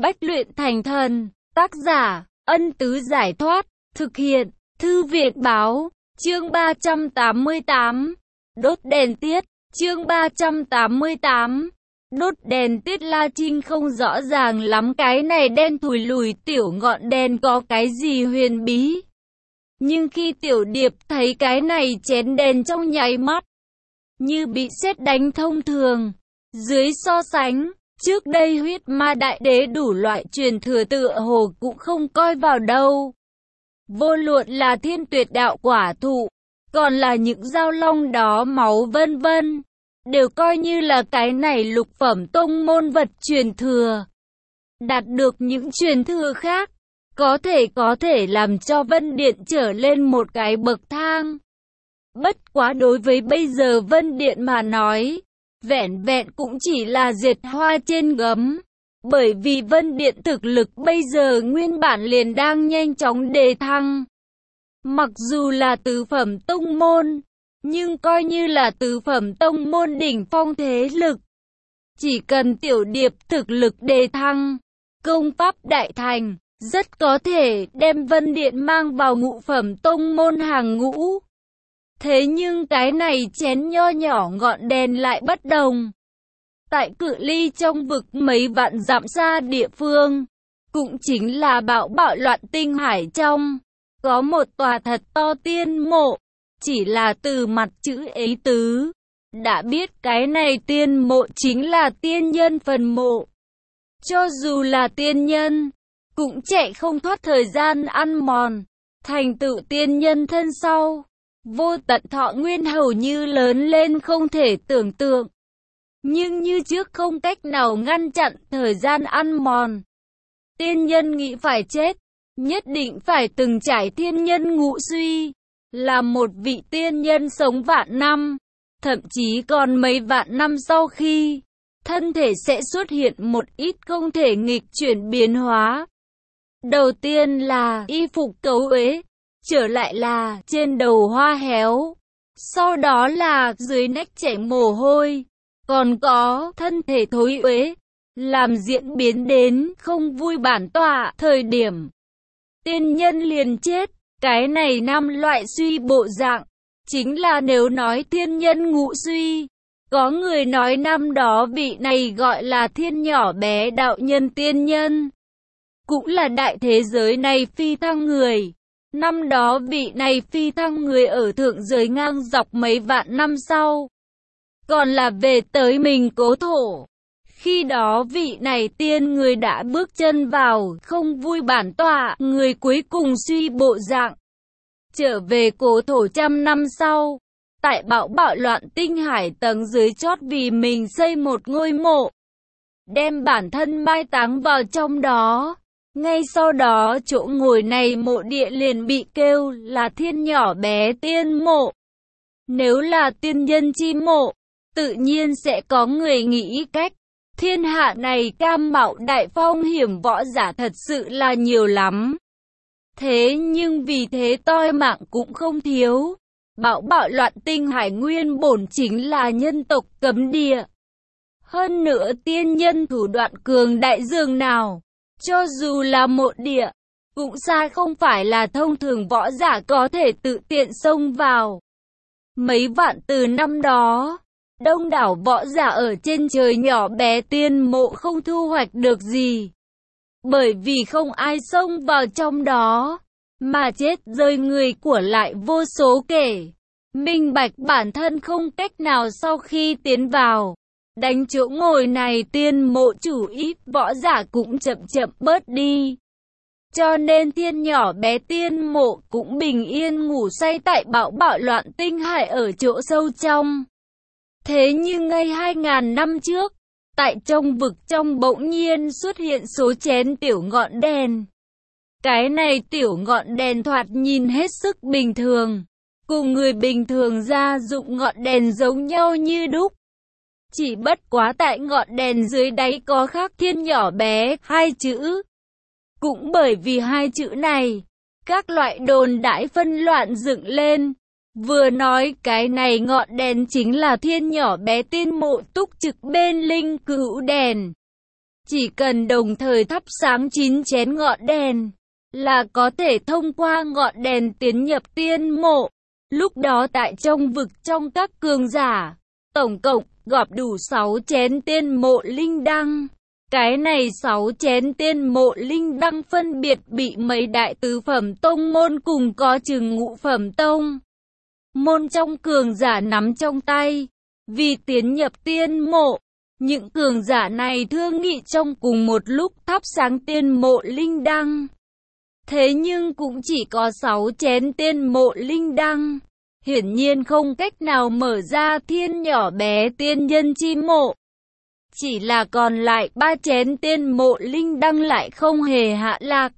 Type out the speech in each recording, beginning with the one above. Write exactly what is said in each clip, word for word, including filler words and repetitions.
Bách luyện thành thần. Tác giả, Ân Tứ Giải Thoát. Thực hiện, Thư viện Báo. Chương ba trăm tám mươi tám. Đốt đèn tiết. Chương ba trăm tám mươi tám. Đốt đèn tiết. La Trinh không rõ ràng lắm cái này đen thùi lùi tiểu ngọn đèn có cái gì huyền bí. Nhưng khi Tiểu Điệp thấy cái này chén đèn trong nháy mắt, như bị sét đánh thông thường. Dưới so sánh, trước đây huyết ma đại đế đủ loại truyền thừa tựa hồ cũng không coi vào đâu. Vô luận là thiên tuyệt đạo quả thụ, còn là những dao long đó máu vân vân, đều coi như là cái này lục phẩm tông môn vật truyền thừa. Đạt được những truyền thừa khác, có thể có thể làm cho Vân Điện trở lên một cái bậc thang. Bất quá đối với bây giờ Vân Điện mà nói, vẹn vẹn cũng chỉ là diệt hoa trên gấm. Bởi vì Vân Điện thực lực bây giờ nguyên bản liền đang nhanh chóng đề thăng. Mặc dù là tứ phẩm tông môn, nhưng coi như là tứ phẩm tông môn đỉnh phong thế lực. Chỉ cần Tiểu Điệp thực lực đề thăng, công pháp đại thành, rất có thể đem Vân Điện mang vào ngũ phẩm tông môn hàng ngũ. Thế nhưng cái này chén nho nhỏ ngọn đèn lại bất đồng. Tại cự ly trong vực mấy vạn dặm xa địa phương, cũng chính là bão bạo loạn tinh hải trong, có một tòa thật to tiên mộ. Chỉ là từ mặt chữ ý tứ, đã biết cái này tiên mộ chính là tiên nhân phần mộ. Cho dù là tiên nhân, cũng chạy không thoát thời gian ăn mòn, thành tựu tiên nhân thân sau. Vô tận thọ nguyên hầu như lớn lên không thể tưởng tượng. Nhưng như trước không cách nào ngăn chặn thời gian ăn mòn. Tiên nhân nghĩ phải chết, nhất định phải từng trải thiên nhân ngũ suy. Là một vị tiên nhân sống vạn năm, thậm chí còn mấy vạn năm sau khi, thân thể sẽ xuất hiện một ít không thể nghịch chuyển biến hóa. Đầu tiên là y phục cấu uế, trở lại là trên đầu hoa héo, sau đó là dưới nách chảy mồ hôi, còn có thân thể thối uế, làm diễn biến đến không vui bản tọa thời điểm. Tiên nhân liền chết, cái này năm loại suy bộ dạng, chính là nếu nói thiên nhân ngũ suy. Có người nói năm đó vị này gọi là thiên nhỏ bé đạo nhân tiên nhân, cũng là đại thế giới này phi thăng người. Năm đó vị này phi thăng người ở thượng giới ngang dọc mấy vạn năm sau, còn là về tới mình cố thổ. Khi đó vị này tiên người đã bước chân vào không vui bản tọa, người cuối cùng suy bộ dạng. Trở về cố thổ trăm năm sau, tại bão bạo loạn tinh hải tầng dưới chót vì mình xây một ngôi mộ, đem bản thân mai táng vào trong đó. Ngay sau đó chỗ ngồi này mộ địa liền bị kêu là thiên nhỏ bé tiên mộ. Nếu là tiên nhân chi mộ, tự nhiên sẽ có người nghĩ cách. Thiên hạ này cam mạo đại phong hiểm võ giả thật sự là nhiều lắm. Thế nhưng vì thế toi mạng cũng không thiếu. Bão bạo loạn tinh hải nguyên bổn chính là nhân tộc cấm địa. Hơn nữa tiên nhân thủ đoạn cường đại dường nào, cho dù là một địa, cũng xa không phải là thông thường võ giả có thể tự tiện xông vào. Mấy vạn từ năm đó, đông đảo võ giả ở trên trời nhỏ bé tiên mộ không thu hoạch được gì. Bởi vì không ai xông vào trong đó, mà chết rơi người của lại vô số kể. Minh bạch bản thân không cách nào sau khi tiến vào, đánh chỗ ngồi này tiên mộ chủ ít võ giả cũng chậm chậm bớt đi. Cho nên thiên nhỏ bé tiên mộ cũng bình yên ngủ say tại bão bạo loạn tinh hải ở chỗ sâu trong. Thế nhưng ngay hai ngàn năm trước, tại trong vực trong bỗng nhiên xuất hiện số chén tiểu ngọn đèn. Cái này tiểu ngọn đèn thoạt nhìn hết sức bình thường, cùng người bình thường gia dụng ngọn đèn giống nhau như đúc. Chỉ bất quá tại ngọn đèn dưới đáy có khắc thiên nhỏ bé hai chữ. Cũng bởi vì hai chữ này, các loại đồn đãi phân loạn dựng lên. Vừa nói cái này ngọn đèn chính là thiên nhỏ bé tiên mộ túc trực bên linh cữu đèn. Chỉ cần đồng thời thắp sáng chín chén ngọn đèn, là có thể thông qua ngọn đèn tiến nhập tiên mộ. Lúc đó tại trong vực trong các cường giả, tổng cộng gọp đủ sáu chén tiên mộ linh đăng. Cái này sáu chén tiên mộ linh đăng phân biệt bị mấy đại tứ phẩm tông môn cùng có chừng ngũ phẩm tông môn trong cường giả nắm trong tay. Vì tiến nhập tiên mộ, những cường giả này thương nghị trong cùng một lúc thắp sáng tiên mộ linh đăng. Thế nhưng cũng chỉ có sáu chén tiên mộ linh đăng, hiển nhiên không cách nào mở ra thiên nhỏ bé tiên nhân chi mộ. Chỉ là còn lại ba chén tiên mộ linh đăng lại không hề hạ lạc.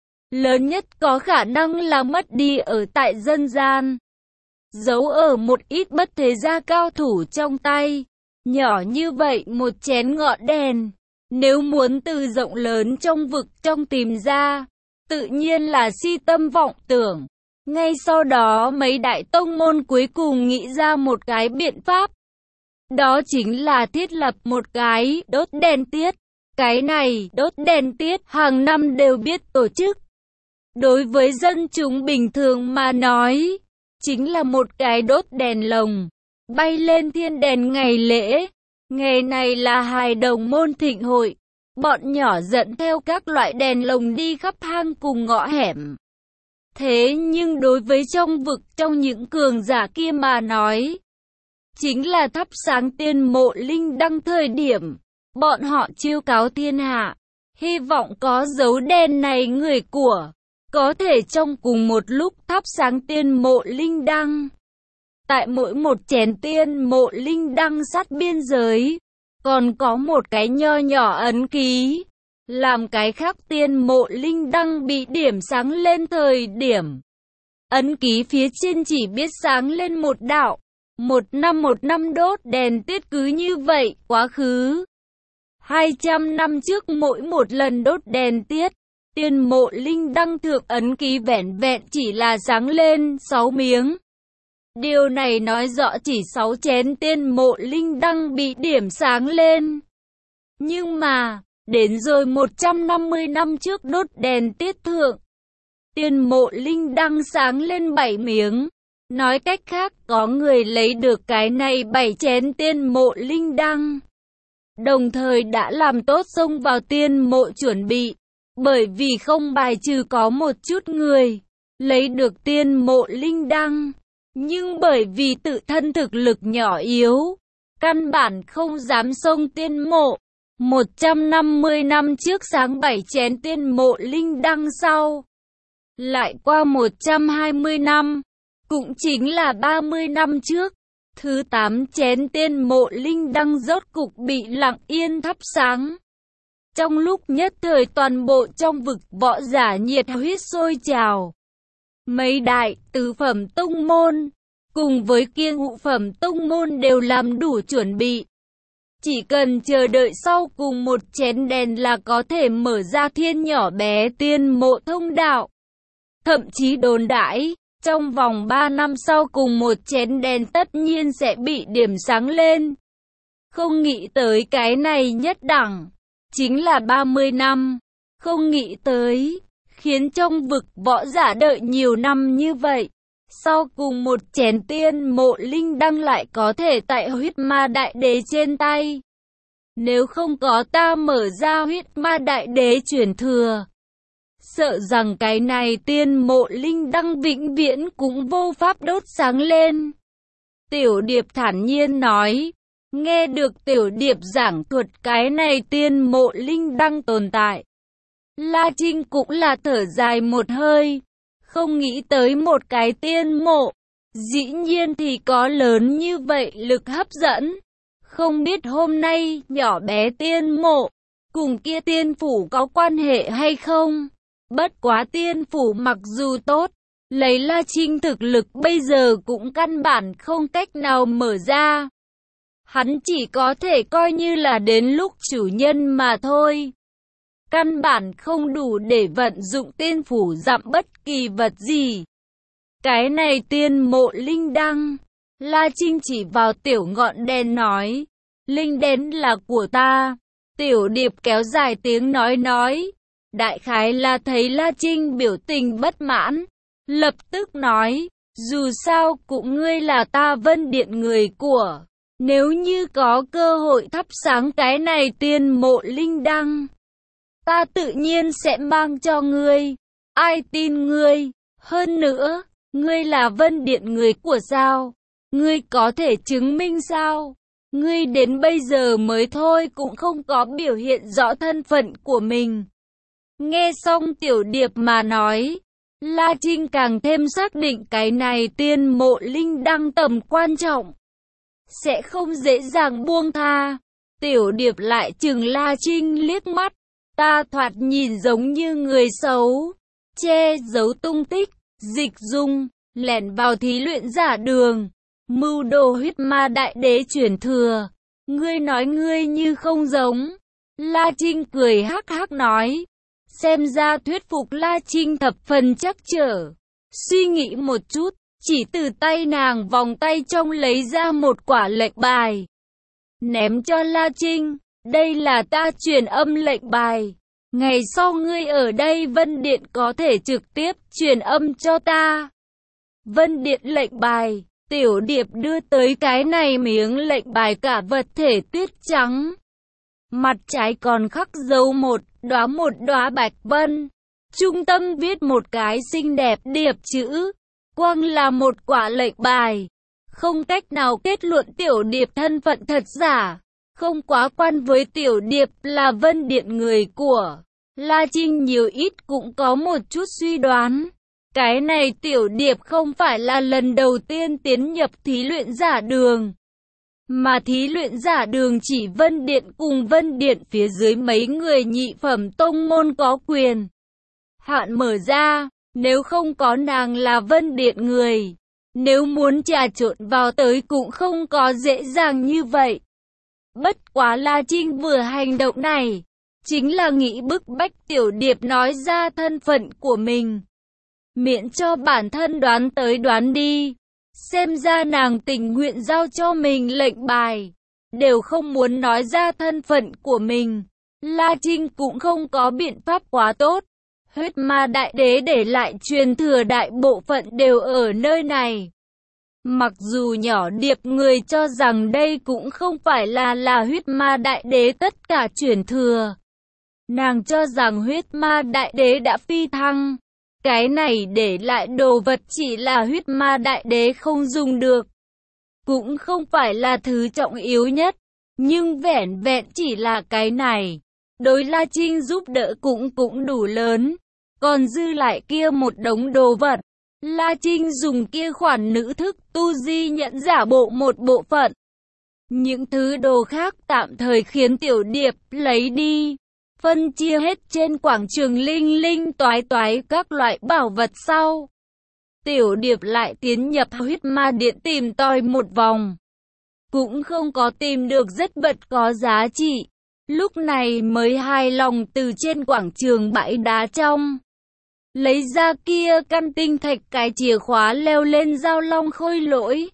Lớn nhất có khả năng là mất đi ở tại dân gian, giấu ở một ít bất thế gia cao thủ trong tay. Nhỏ như vậy một chén ngọn đèn, nếu muốn từ rộng lớn trong vực trong tìm ra, tự nhiên là si tâm vọng tưởng. Ngay sau đó mấy đại tông môn cuối cùng nghĩ ra một cái biện pháp. Đó chính là thiết lập một cái đốt đèn tiết. Cái này đốt đèn tiết hàng năm đều biết tổ chức. Đối với dân chúng bình thường mà nói, chính là một cái đốt đèn lồng, bay lên thiên đèn ngày lễ. Ngày này là hài đồng môn thịnh hội. Bọn nhỏ dẫn theo các loại đèn lồng đi khắp hang cùng ngõ hẻm. Thế nhưng đối với trong vực trong những cường giả kia mà nói, chính là thắp sáng tiên mộ linh đăng thời điểm, bọn họ chiêu cáo thiên hạ, hy vọng có dấu đen này người của, có thể trong cùng một lúc thắp sáng tiên mộ linh đăng. Tại mỗi một chén tiên mộ linh đăng sát biên giới, còn có một cái nho nhỏ ấn ký, làm cái khác tiên mộ linh đăng bị điểm sáng lên thời điểm. Ấn ký phía trên chỉ biết sáng lên một đạo, một năm một năm đốt đèn tiết cứ như vậy, quá khứ. hai trăm năm trước mỗi một lần đốt đèn tiết, tiên mộ linh đăng thượng ấn ký vẻn vẹn chỉ là sáng lên sáu miếng. Điều này nói rõ chỉ sáu chén tiên mộ linh đăng bị điểm sáng lên. Nhưng mà, đến rồi một trăm năm mươi năm trước đốt đèn tiết thượng, tiên mộ linh đăng sáng lên bảy miếng. Nói cách khác, có người lấy được cái này bảy chén tiên mộ linh đăng, đồng thời đã làm tốt xông vào tiên mộ chuẩn bị. Bởi vì không bài trừ có một chút người lấy được tiên mộ linh đăng, nhưng bởi vì tự thân thực lực nhỏ yếu, căn bản không dám xông tiên mộ. một trăm năm mươi năm trước sáng bảy chén tiên mộ linh đăng sau, lại qua một trăm hai mươi năm, cũng chính là ba mươi năm trước, thứ tám chén tiên mộ linh đăng rốt cục bị lặng yên thắp sáng. Trong lúc nhất thời toàn bộ trong vực võ giả nhiệt huyết sôi trào. Mấy đại tứ phẩm tông môn, cùng với kia ngũ phẩm tông môn đều làm đủ chuẩn bị. Chỉ cần chờ đợi sau cùng một chén đèn là có thể mở ra thiên nhỏ bé tiên mộ thông đạo. Thậm chí đồn đãi, trong vòng ba năm sau cùng một chén đèn tất nhiên sẽ bị điểm sáng lên. Không nghĩ tới cái này nhất đẳng, chính là ba mươi năm. Không nghĩ tới, khiến trong vực võ giả đợi nhiều năm như vậy. Sau cùng một chén tiên mộ linh đăng lại có thể tại huyết ma đại đế trên tay. Nếu không có ta mở ra huyết ma đại đế truyền thừa, sợ rằng cái này tiên mộ linh đăng vĩnh viễn cũng vô pháp đốt sáng lên. Tiểu Điệp thản nhiên nói. Nghe được Tiểu Điệp giảng thuật cái này tiên mộ linh đăng tồn tại, La Trinh cũng là thở dài một hơi. Không nghĩ tới một cái tiên mộ, dĩ nhiên thì có lớn như vậy lực hấp dẫn. Không biết hôm nay nhỏ bé tiên mộ, cùng kia tiên phủ có quan hệ hay không? Bất quá tiên phủ mặc dù tốt, lấy La Trinh thực lực bây giờ cũng căn bản không cách nào mở ra. Hắn chỉ có thể coi như là đến lúc chủ nhân mà thôi. Căn bản không đủ để vận dụng tiên phủ dặm bất kỳ vật gì. Cái này tiên mộ linh đăng. La Trinh chỉ vào tiểu ngọn đèn nói. Linh đèn là của ta. Tiểu Điệp kéo dài tiếng nói nói. Đại khái là thấy La Trinh biểu tình bất mãn. Lập tức nói, dù sao cũng ngươi là ta Vân Điện người của. Nếu như có cơ hội thắp sáng cái này tiên mộ linh đăng, ta tự nhiên sẽ mang cho ngươi. Ai tin ngươi? Hơn nữa, ngươi là Vân Điện người của sao? Ngươi có thể chứng minh sao? Ngươi đến bây giờ mới thôi cũng không có biểu hiện rõ thân phận của mình. Nghe xong Tiểu Điệp mà nói, La Trinh càng thêm xác định cái này tiên mộ linh đăng tầm quan trọng, sẽ không dễ dàng buông tha. Tiểu Điệp lại chừng La Trinh liếc mắt. Ta thoạt nhìn giống như người xấu, che giấu tung tích, dịch dung, lẻn vào thí luyện giả đường, mưu đồ huyết ma đại đế chuyển thừa. Ngươi nói ngươi như không giống. La Trinh cười hắc hắc nói. Xem ra thuyết phục La Trinh thập phần chắc trở. Suy nghĩ một chút, chỉ từ tay nàng vòng tay trong lấy ra một quả lệnh bài, ném cho La Trinh. Đây là ta truyền âm lệnh bài. Ngày sau ngươi ở đây Vân Điện có thể trực tiếp truyền âm cho ta. Vân Điện lệnh bài. Tiểu Điệp đưa tới cái này miếng lệnh bài cả vật thể tuyết trắng. Mặt trái còn khắc dấu một đóa một đóa bạch vân. Trung tâm viết một cái xinh đẹp điệp chữ. Quang là một quả lệnh bài. Không cách nào kết luận Tiểu Điệp thân phận thật giả. Không quá quan với Tiểu Điệp là Vân Điện người của La Trinh, nhiều ít cũng có một chút suy đoán. Cái này Tiểu Điệp không phải là lần đầu tiên tiến nhập thí luyện giả đường, mà thí luyện giả đường chỉ Vân Điện cùng Vân Điện phía dưới mấy người nhị phẩm tông môn có quyền hạn mở ra. Nếu không có nàng là Vân Điện người, nếu muốn trà trộn vào tới cũng không có dễ dàng như vậy. Bất quá La Trinh vừa hành động này, chính là nghĩ bức bách Tiểu Điệp nói ra thân phận của mình, miễn cho bản thân đoán tới đoán đi. Xem ra nàng tình nguyện giao cho mình lệnh bài, đều không muốn nói ra thân phận của mình. La Trinh cũng không có biện pháp quá tốt. Huyết ma đại đế để lại truyền thừa đại bộ phận đều ở nơi này. Mặc dù nhỏ Điệp người cho rằng đây cũng không phải là là huyết ma đại đế tất cả truyền thừa. Nàng cho rằng huyết ma đại đế đã phi thăng. Cái này để lại đồ vật chỉ là huyết ma đại đế không dùng được, cũng không phải là thứ trọng yếu nhất. Nhưng vẻn vẹn chỉ là cái này, đối La Trinh giúp đỡ cũng cũng đủ lớn. Còn dư lại kia một đống đồ vật, La Trinh dùng kia khoản nữ thức tu di nhận giả bộ một bộ phận. Những thứ đồ khác tạm thời khiến Tiểu Điệp lấy đi. Phân chia hết trên quảng trường linh linh toái toái các loại bảo vật sau, Tiểu Điệp lại tiến nhập huyết ma điện tìm tòi một vòng, cũng không có tìm được rất vật có giá trị. Lúc này mới hài lòng từ trên quảng trường bãi đá trong lấy ra kia căn tinh thạch cái chìa khóa leo lên giao long khôi lỗi.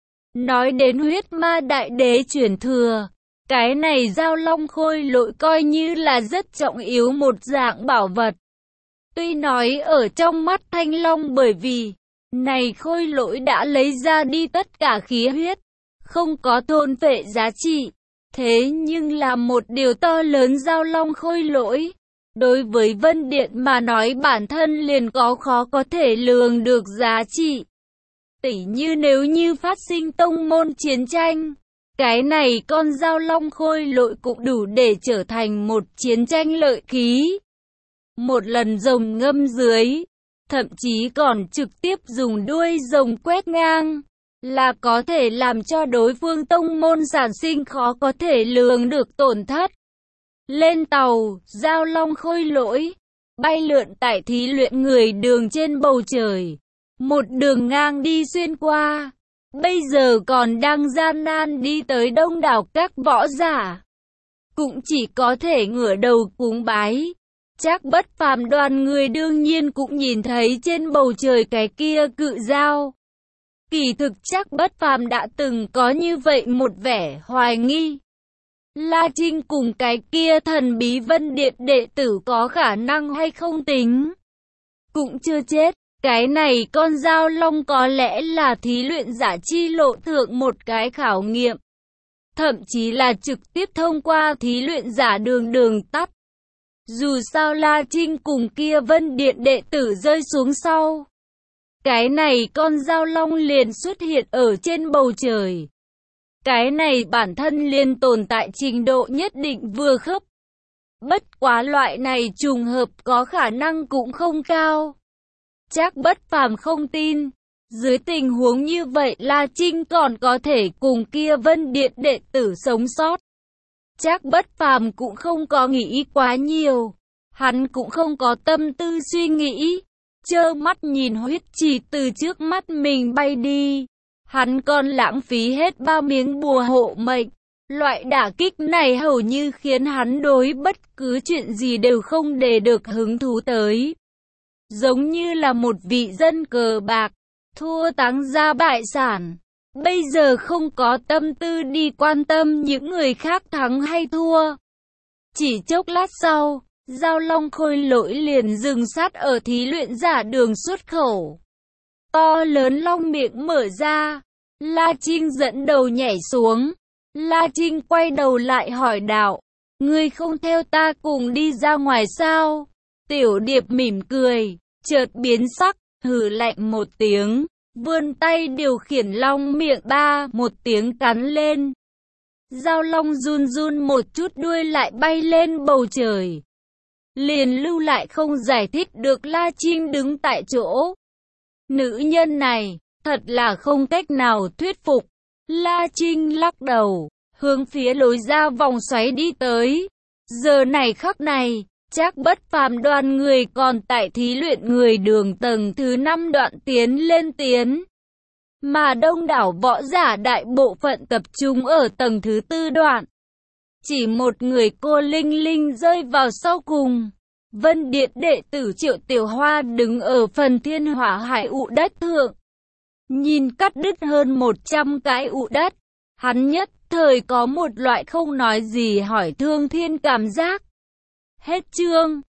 Nói đến huyết ma đại đế chuyển thừa, cái này giao long khôi lỗi coi như là rất trọng yếu một dạng bảo vật. Tuy nói ở trong mắt Thanh Long bởi vì này khôi lỗi đã lấy ra đi tất cả khí huyết, không có thôn phệ giá trị. Thế nhưng là một điều to lớn giao long khôi lỗi, đối với Vân Điện mà nói bản thân liền có khó có thể lường được giá trị. Tỉ như nếu như phát sinh tông môn chiến tranh, cái này con giao long khôi lỗi cũng đủ để trở thành một chiến tranh lợi khí. Một lần rồng ngâm dưới, thậm chí còn trực tiếp dùng đuôi rồng quét ngang, là có thể làm cho đối phương tông môn sản sinh khó có thể lường được tổn thất. Lên tàu, giao long khôi lỗi, bay lượn tại thí luyện người đường trên bầu trời, một đường ngang đi xuyên qua. Bây giờ còn đang gian nan đi tới đông đảo các võ giả, cũng chỉ có thể ngửa đầu cúng bái. Trác Bất Phàm đoàn người đương nhiên cũng nhìn thấy trên bầu trời cái kia cự dao. Kỳ thực Trác Bất Phàm đã từng có như vậy một vẻ hoài nghi. La Trinh cùng cái kia thần bí Vân Điện đệ tử có khả năng hay không tính. Cũng chưa chết, cái này con dao long có lẽ là thí luyện giả chi lộ thượng một cái khảo nghiệm. Thậm chí là trực tiếp thông qua thí luyện giả đường đường tắt. Dù sao La Trinh cùng kia Vân Điện đệ tử rơi xuống sau. Cái này con dao long liền xuất hiện ở trên bầu trời. Cái này bản thân liền tồn tại trình độ nhất định vừa khớp. Bất quá loại này trùng hợp có khả năng cũng không cao. Trác Bất Phàm không tin. Dưới tình huống như vậy La Trinh còn có thể cùng kia Vân Điện đệ tử sống sót. Trác Bất Phàm cũng không có nghĩ quá nhiều. Hắn cũng không có tâm tư suy nghĩ. Trơ mắt nhìn huyết chỉ từ trước mắt mình bay đi. Hắn còn lãng phí hết ba miếng bùa hộ mệnh. Loại đả kích này hầu như khiến hắn đối bất cứ chuyện gì đều không để được hứng thú tới. Giống như là một vị dân cờ bạc, thua táng ra bại sản. Bây giờ không có tâm tư đi quan tâm những người khác thắng hay thua. Chỉ chốc lát sau, Dao Long Khôi Lỗi liền dừng sát ở thí luyện giả đường xuất khẩu. To lớn long miệng mở ra, La Trinh dẫn đầu nhảy xuống. La Trinh quay đầu lại hỏi đạo, ngươi không theo ta cùng đi ra ngoài sao? Tiểu Điệp mỉm cười, chợt biến sắc, hừ lạnh một tiếng, vươn tay điều khiển long miệng ba một tiếng cắn lên. Dao long run run một chút đuôi lại bay lên bầu trời. Liền lưu lại không giải thích được La Trinh đứng tại chỗ. Nữ nhân này, thật là không cách nào thuyết phục. La Trinh lắc đầu, hướng phía lối ra vòng xoáy đi tới. Giờ này khắc này, Trác Bất Phàm đoàn người còn tại thí luyện người đường tầng thứ năm đoạn tiến lên tiến. Mà đông đảo võ giả đại bộ phận tập trung ở tầng thứ tư đoạn. Chỉ một người cô Linh Linh rơi vào sau cùng. Vân Điện đệ tử Triệu Tiểu Hoa đứng ở phần thiên hỏa hải ụ đất thượng. Nhìn cắt đứt hơn một trăm cái ụ đất. Hắn nhất thời có một loại không nói gì hỏi thương thiên cảm giác. Hết chương.